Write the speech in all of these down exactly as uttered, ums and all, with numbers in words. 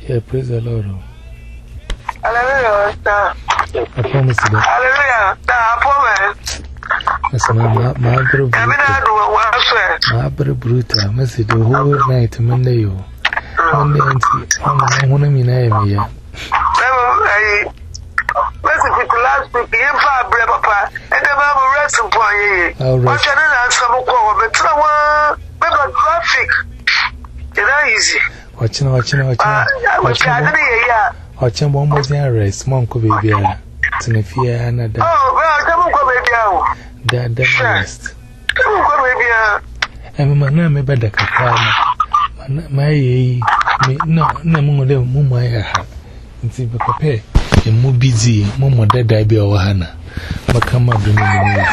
Yeah, praise the Lord. Hallelujah. I promise you that. Hallelujah. I promise. That's my my brother. My brother brutal. Message the whole night Monday. Monday and I'm one of me name here. Message to last week. You have a papa, and then I'm resting for you. All right. What's your name? Some call, but someone, remember traffic. It's not easy. Watching, watching, watching. Watching. Watching one more arrest, Monko baby. Tinefia another. Oh, well, come baby. That the rest. Come baby. I'm a man, maybe the car. My me, no, no more than Mumma. It's in Papa. And more busy, Mumma dead, I be our Hannah. But come up to me.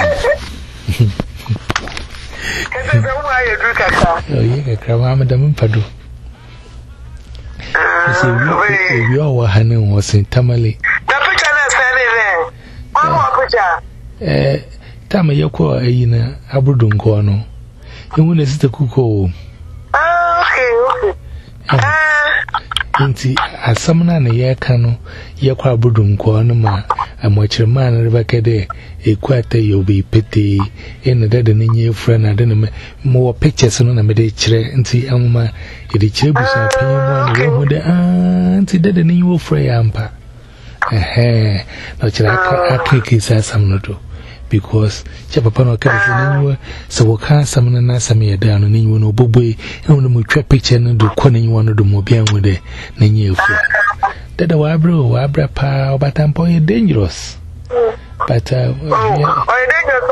Oh, yeah, Crava, Madame Padu. We all Hannah was in Tamale. Eh, Tama Yoko, a yina, Abudun Corno. You want to sit a cuckoo. Okay, okay. Inti, as some nana ya cano, Yakwa Budun Cornoma, and watch your man Rebecca de, a quarter you'll be pity in the dead and in your friend. I don't know more pictures on a medicare and see Alma, it is chibus and paying one with the auntie dead and you will fray ampa. Eh, not I can't kiss as some noto. Because Chapapano California, so we can't summon an Assamia down and you know Bobby, and we trap picture and do calling you one of the Mobian with the Nany. That a wabro, wabra pow, but I'm point dangerous. But, uh, I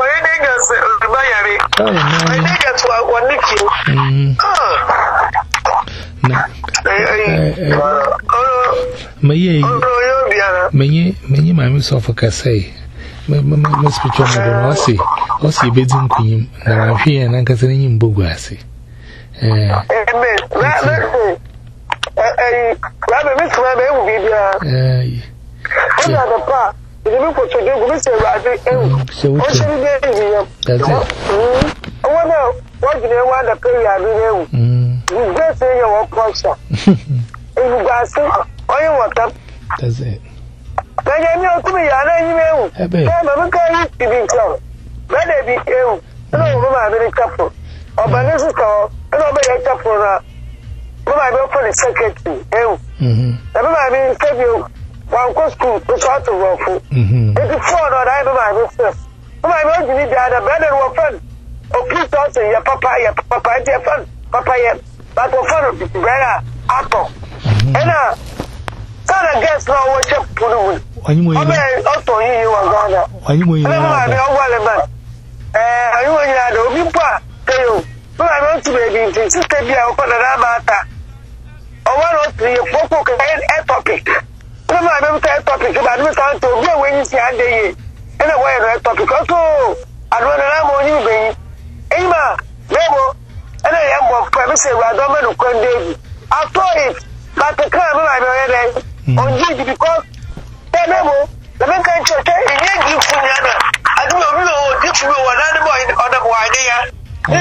May many mammies of a cassay. Must be troubled or see, or see bidding queen, and I'm here and Uncle in Bugasi. Eh, rather, Miss Rabbi will be there. Eh, the part, the people to do, Mister Rabbit, so what's it? That's it. I wonder what you want to pay. I mean, you just say your culture. If you guys say, oh, you want them? That's it. I know to me, I know you. I'm a guy to be told. Let it be ill. No, I'm very couple. Or by this call, and I'll be a couple. When I go for the secretary, ill. I mean, tell you, one go school to start to work. If you fall or I know my business. When I want to be the other better or fun. Oh, please also, your papa, your papa, your fun, papa, but for fun, better apple. And uh, I guess now what you're putting. I mean, also you are gone. I mean, I know I know you are the people. Tell you, I want to be in sister be open a ramata. I want to be a focal a topic. No, I don't say topic, but I'm going to go when you see a day. Anyway, a topic also. I don't know what you be. Emma, Lebo, and I am of premises rather than Conde. I saw it, but the car I know on you because Lebo, the man can't check it. I don't know if you know another boy on the wire.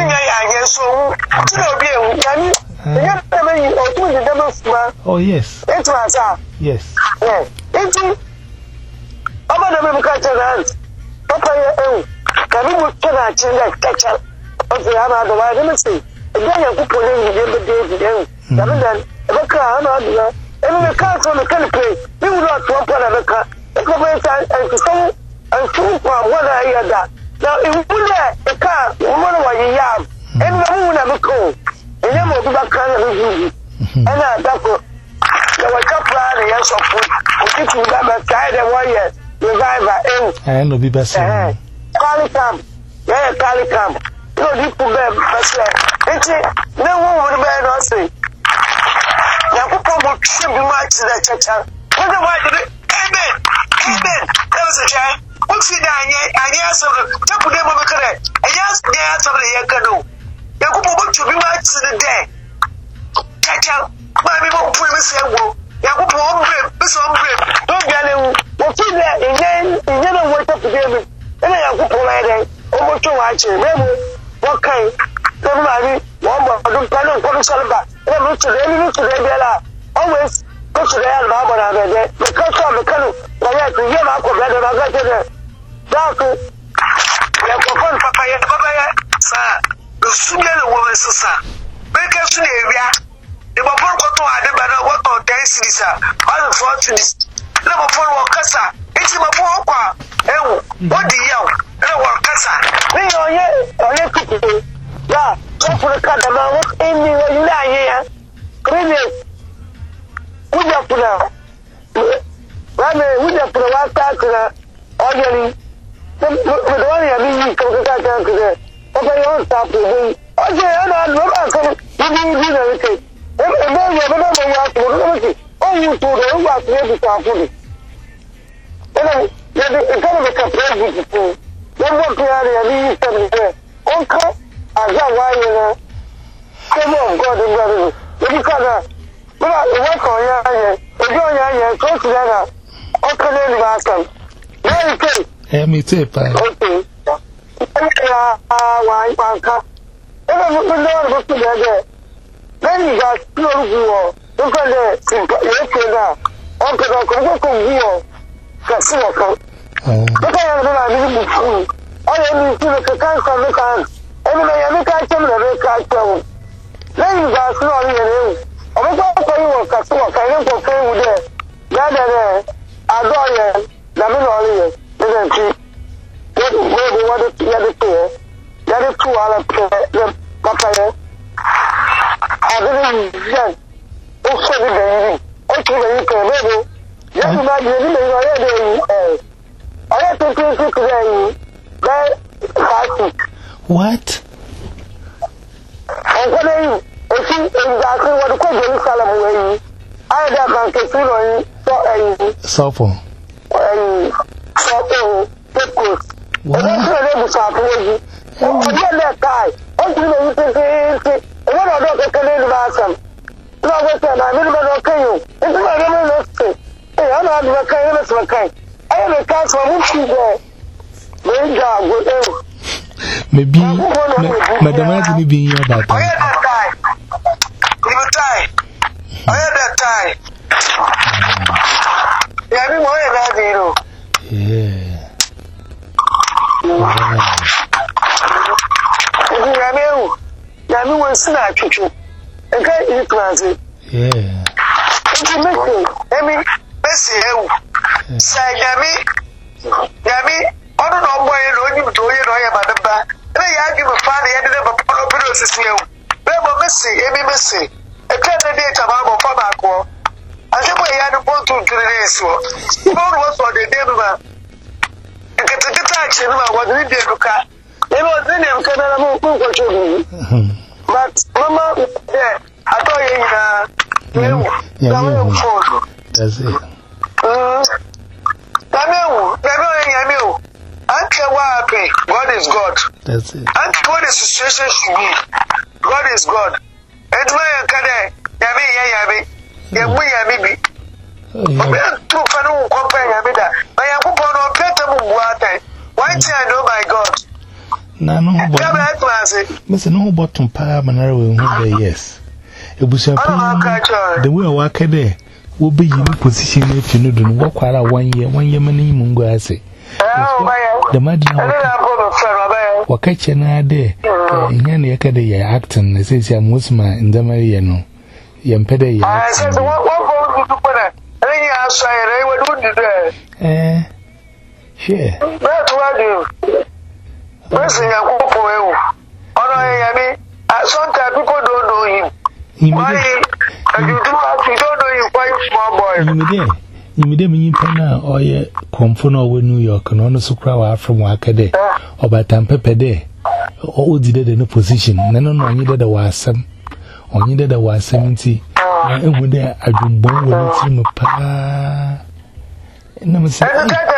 Oh, yes. It was, yes. Yes. It's about the Memocats. Papa, can you look at that catch up? Of the other wire, let me see. Again, you put in the day today. Then, the car, and the cars on the country, you will not want another car. The government and so and two for one I had that. Now, if you put a car, you wonder what you have, and the moon never cold. And then we'll be back on the and I thought there was a plan, yes, of food. We get to them aside and one year, revive and will be best. Calicam, yeah, Calicam. No, you put them, but no one would bear no say. Now, people should be much to that church. What do I do? Amen. Amen. That was a child. What's it? I guess of the top of them over correct. I just dance over the Yakano. Yakupo to be much to the day. Catch out. My people put me say, well, Yakupo, this one, don't get him. What's in there? And then, you never wake up to them. And I have to play over to watch it. What kind? Somebody, one more, I don't plan on putting some back. Never to them, to them, always. What's the hell about that? Because I'm a kind of I to hear my brother, I got it. That's it. Papa, Papa, sir. The sooner the woman, sir. Make us to the area. The Papa got to add about what or dance, sir. All the fortunes. Never for Wakasa. It's my papa. Oh, what do you know? Wakasa. We are here. I have to do. Yeah, just for the cat, the man was in me when you lie here. Crazy. We have put out. Rame, we have put a white cat to the audience. The one I mean, you come to that down to there. Papa, you don't stop with me. I say, I'm not going to do anything. And then you have another one to look at. Oh, you told her about to make it sound funny. And then, it's kind of a complaint with you. Then what you are there, you said, there. Uncle, I got why you know. Come on, God, and brother. If you can't, but I work on your eye, and your eye, and close together. Uncle, then you ask them. Very good. Hey, me too, pa. Okay. Ah, why, Uncle? And I look at the together. Then you got no rule. Look at the yes, now. Uncle, Uncle, Uncle, you. Casino. Look at the food. I only see the cancer look at. Anyway, I look at some of the cancer. Then you got no idea. I'm going to tell you what Casino can you play with it. Rather than I go here, Lamino, isn't she? What do you want to get it to? That is two hours to Papa. I didn't get also the baby. Okay, you can live. Yes, my dear, I have to take it today. What? I'm going to see exactly what the Jerusalem way. I have a casino for a softball. And softball, pickles. What? I'm going to get that guy. I'm going to say, what are the Canadian Bassam? No, what's that? I'm going to okay you. It's not going to say. Hey, I'm not going to say, okay. I have a cast for which you go. Maybe, Madam, I didn't be here about that. I had that guy. You die. I had that guy. Yeah, I mean, why are that, you know? Yeah. Wow. I mean, what's that, Chuchu? I can't eat transit. Yeah. It's a message. I mean, Bessie, say, Yami, Yami. I don't know why you don't even do it about the back. And I give a father, I didn't have a polo system. Never missing, any missing. A ten date about a farmer. I said, I had a point to the race. You know what's for the devil. You get to get action about what we did. It was in him, can I move for children? But, Mama, yeah, I thought you know, that's it. Uh, Daniel, Daniel, God is God. That's it. And what the situation should be. God is God. And why you can Yami Yami Yami Yami Yami two Fanu compare Yamida. My Yapon or better water. Why I know my God? No, no, Mister No bottom power manner yes. It was the way I work there will be in position if you know walk out one year, one year money mungo I say. The madam was catching a day. And you can be acting, as is your Musma in the Mariano. Yampede, I said, what would you put it? And then you asked, I would do that. Eh, sure. That's what you listen. I walk away. I mean, sometimes people don't know him. Why? And you do have to don't know him quite small boy. You may be penna or ye conform over New York and honest crowd from Wakade or by Tampa Day. All did in a position. None on needed a was some or needed a was seventy. And when there I do born with him a pa. Never said,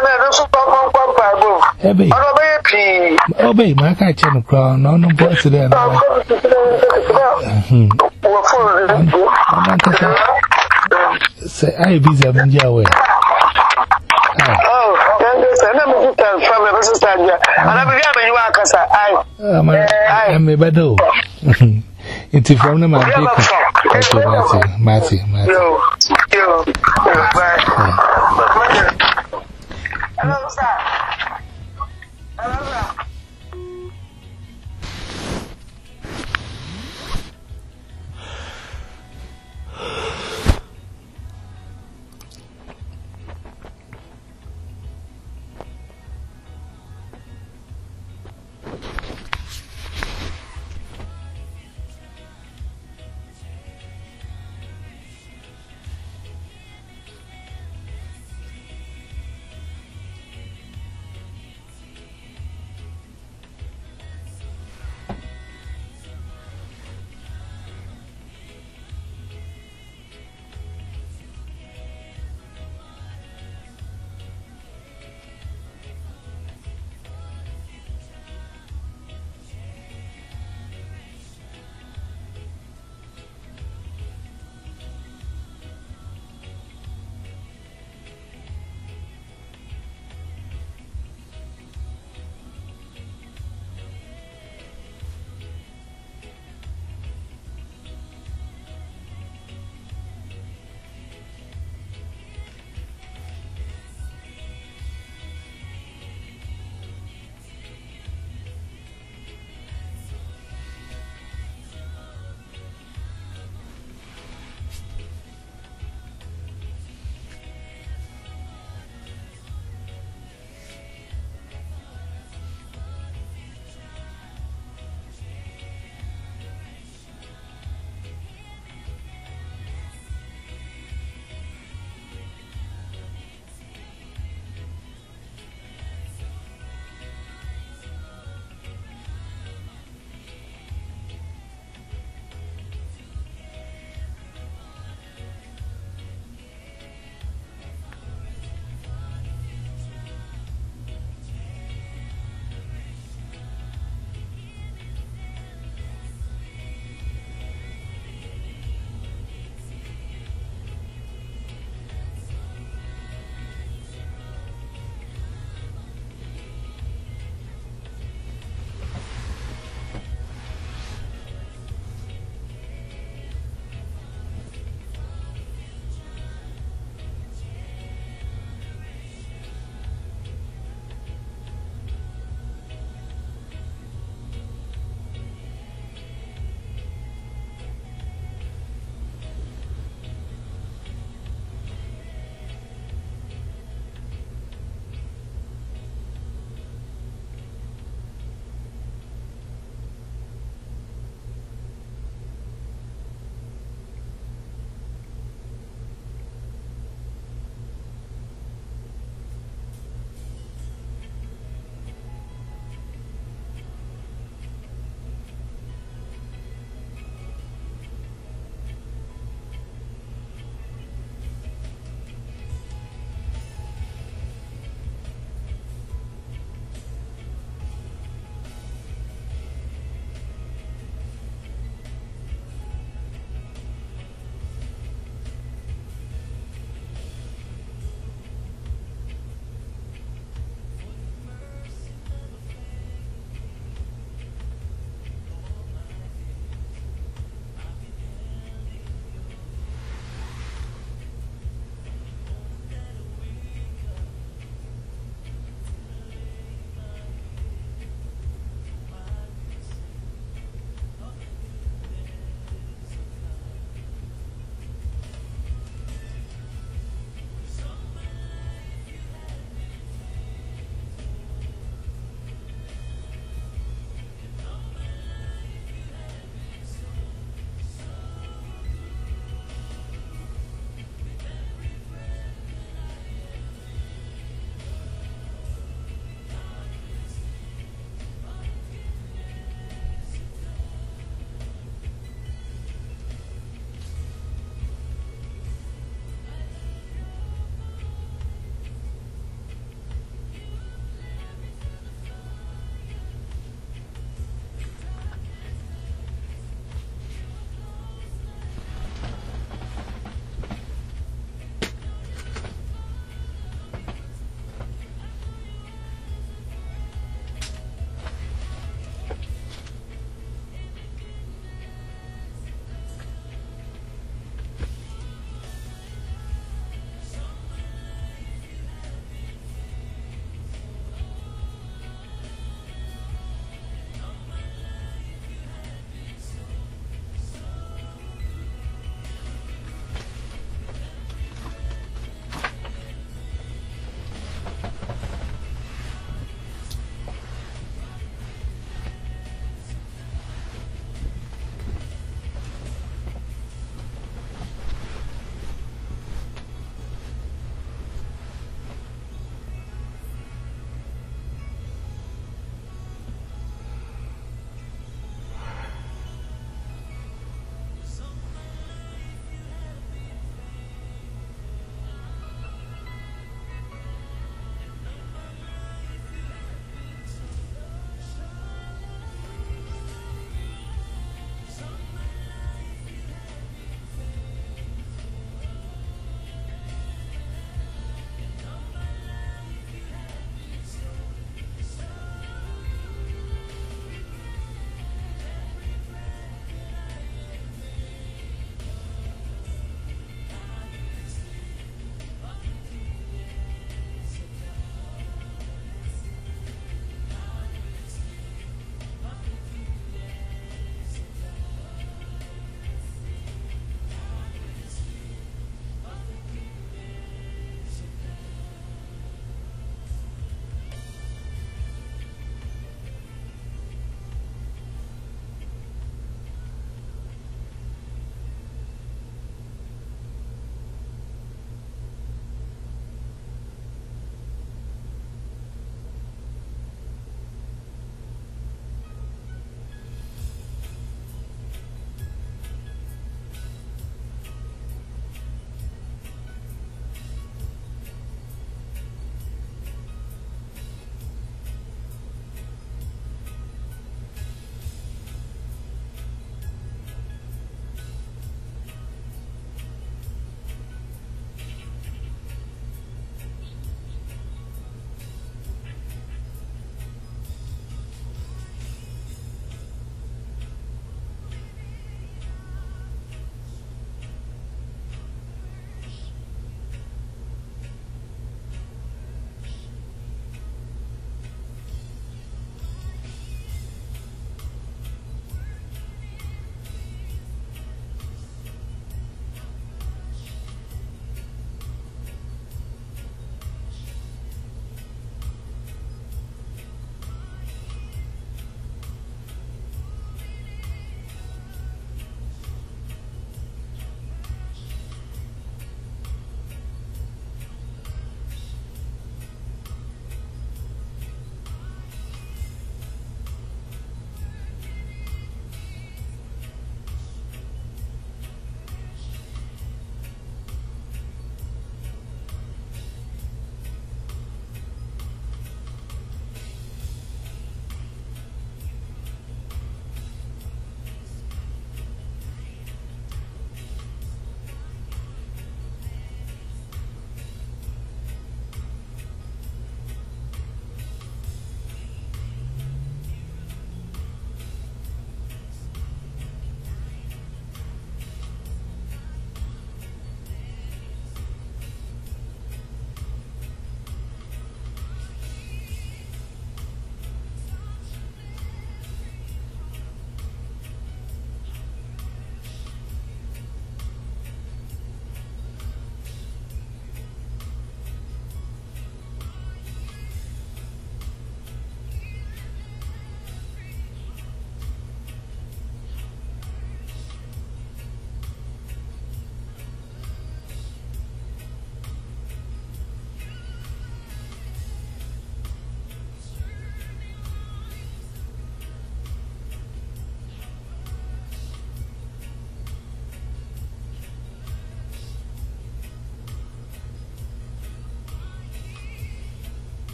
Obey, obey, my catching a crown, no, no, boys today. Say, I be the Benjawe. Oh, I'm from a sister, and I'm a Wakasa. I am a bado. It's from the man. Matty, Matty, Matty. no